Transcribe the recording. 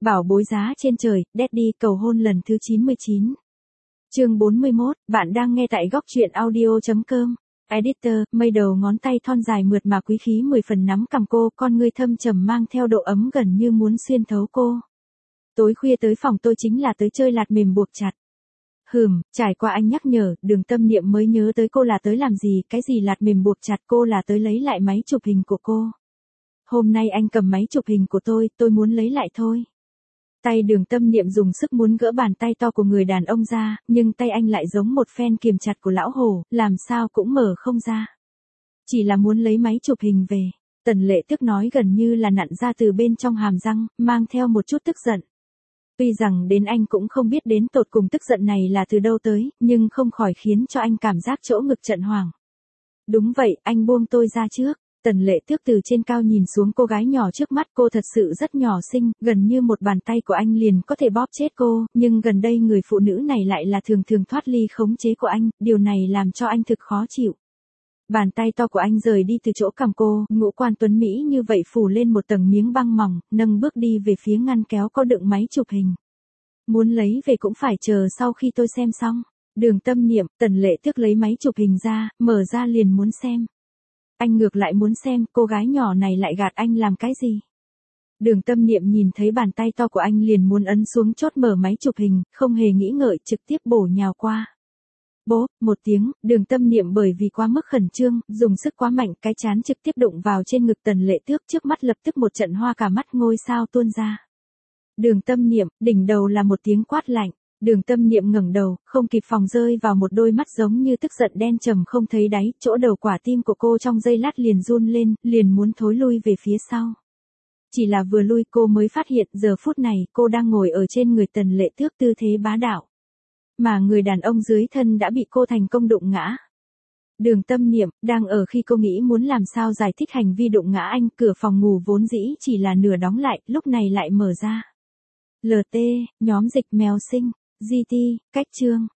Bảo bối giá trên trời, Daddy cầu hôn lần thứ 99. Chương 41, bạn đang nghe tại góc truyện audio.com. Editor, mây đầu ngón tay thon dài mượt mà quý khí 10 phần nắm cằm cô, con ngươi thâm trầm mang theo độ ấm gần như muốn xuyên thấu cô. Tối khuya tới phòng tôi chính là tới chơi lạt mềm buộc chặt. Trải qua anh nhắc nhở, Đường Tâm Niệm mới nhớ tới cô là tới làm gì, cái gì lạt mềm buộc chặt, cô là tới lấy lại máy chụp hình của cô. Hôm nay anh cầm máy chụp hình của tôi muốn lấy lại thôi. Tay Đường Tâm Niệm dùng sức muốn gỡ bàn tay to của người đàn ông ra, nhưng tay anh lại giống một phen kiềm chặt của lão hổ, làm sao cũng mở không ra. Chỉ là muốn lấy máy chụp hình về. Tần Lệ Tước nói gần như là nặn ra từ bên trong hàm răng, mang theo một chút tức giận. Tuy rằng đến anh cũng không biết đến tột cùng tức giận này là từ đâu tới, nhưng không khỏi khiến cho anh cảm giác chỗ ngực trận hoảng. Đúng vậy, anh buông tôi ra trước. Tần Lệ Tước từ trên cao nhìn xuống cô gái nhỏ trước mắt, cô thật sự rất nhỏ xinh, gần như một bàn tay của anh liền có thể bóp chết cô, nhưng gần đây người phụ nữ này lại là thường thường thoát ly khống chế của anh, điều này làm cho anh thực khó chịu. Bàn tay to của anh rời đi từ chỗ cằm cô, ngũ quan tuấn Mỹ như vậy phủ lên một tầng miếng băng mỏng, nâng bước đi về phía ngăn kéo có đựng máy chụp hình. Muốn lấy về cũng phải chờ sau khi tôi xem xong. Đường Tâm Niệm, Tần Lệ Tước lấy máy chụp hình ra, mở ra liền muốn xem. Anh ngược lại muốn xem cô gái nhỏ này lại gạt anh làm cái gì. Đường Tâm Niệm nhìn thấy bàn tay to của anh liền muốn ấn xuống chốt mở máy chụp hình, không hề nghĩ ngợi trực tiếp bổ nhào qua. Bốp, một tiếng, Đường Tâm Niệm bởi vì quá mức khẩn trương, dùng sức quá mạnh, cái trán trực tiếp đụng vào trên ngực Tần Lệ Tước, trước mắt lập tức một trận hoa cả mắt ngôi sao tuôn ra. Đường Tâm Niệm, đỉnh đầu là một tiếng quát lạnh. Đường Tâm Niệm ngẩng đầu, không kịp phòng rơi vào một đôi mắt giống như tức giận đen trầm không thấy đáy, chỗ đầu quả tim của cô trong giây lát liền run lên, liền muốn thối lui về phía sau. Chỉ là vừa lui cô mới phát hiện giờ phút này cô đang ngồi ở trên người Tần Lệ Tước tư thế bá đạo. Mà người đàn ông dưới thân đã bị cô thành công đụng ngã. Đường Tâm Niệm, đang ở khi cô nghĩ muốn làm sao giải thích hành vi đụng ngã anh, cửa phòng ngủ vốn dĩ chỉ là nửa đóng lại, lúc này lại mở ra. LT, nhóm dịch mèo sinh. GT, cách chương,